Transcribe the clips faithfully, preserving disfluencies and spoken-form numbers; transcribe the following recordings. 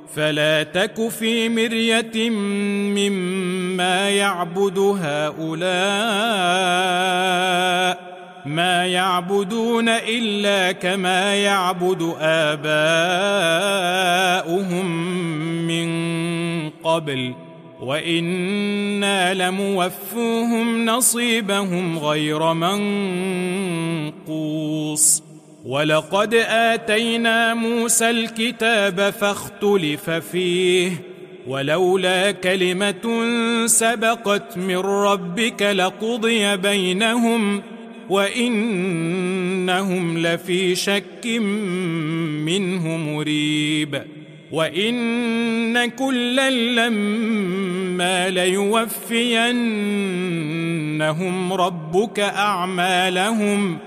فلا تك في مرية مما يعبد هؤلاء، ما يعبدون إلا كما يعبد آباؤهم من قبل، وإنا لموفوهم نصيبهم غير منقوص. ولقد آتينا موسى الكتاب فاختلف فيه، ولولا كلمة سبقت من ربك لقضي بينهم وإنهم لفي شك منه مريب. وإن كلا لما ليوفينهم ربك أعمالهم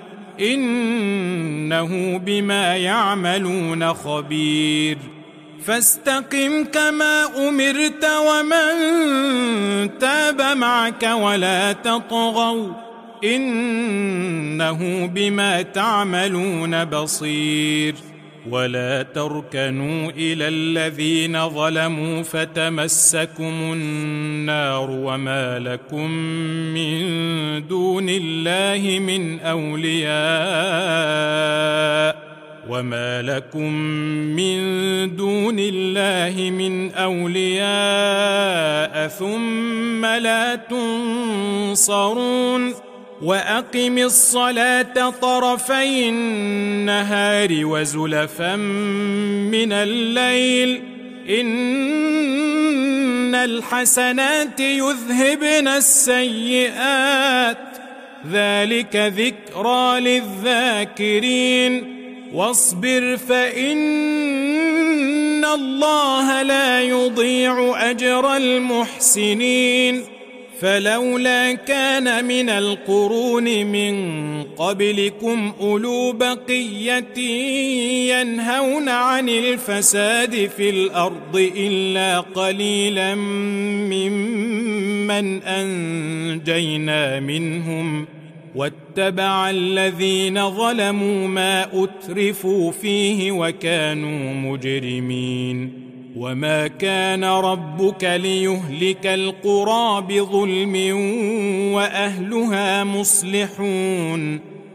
إنه بما يعملون خبير. فاستقم كما أمرت ومن تاب معك ولا تطغوا إنه بما تعملون بصير. ولا تركنوا إلى الذين ظلموا فتمسكم النار وما لكم من دون الله من أولياء وما لكم من دون الله من أولياء ثم لا تنصرون. وأقم الصلاة طرفي النهار وزلفا من الليل إن الحسنات يذهبن السيئات ذلك ذكرى للذاكرين. واصبر فإن الله لا يضيع أجر المحسنين. فلولا كان من القرون من قبلكم أولو بقية ينهون عن الفساد في الأرض إلا قليلا ممن أنجينا منهم واتبع الذين ظلموا ما أترفوا فيه وكانوا مجرمين. وما كان ربك ليهلك القرى بظلم وأهلها مصلحون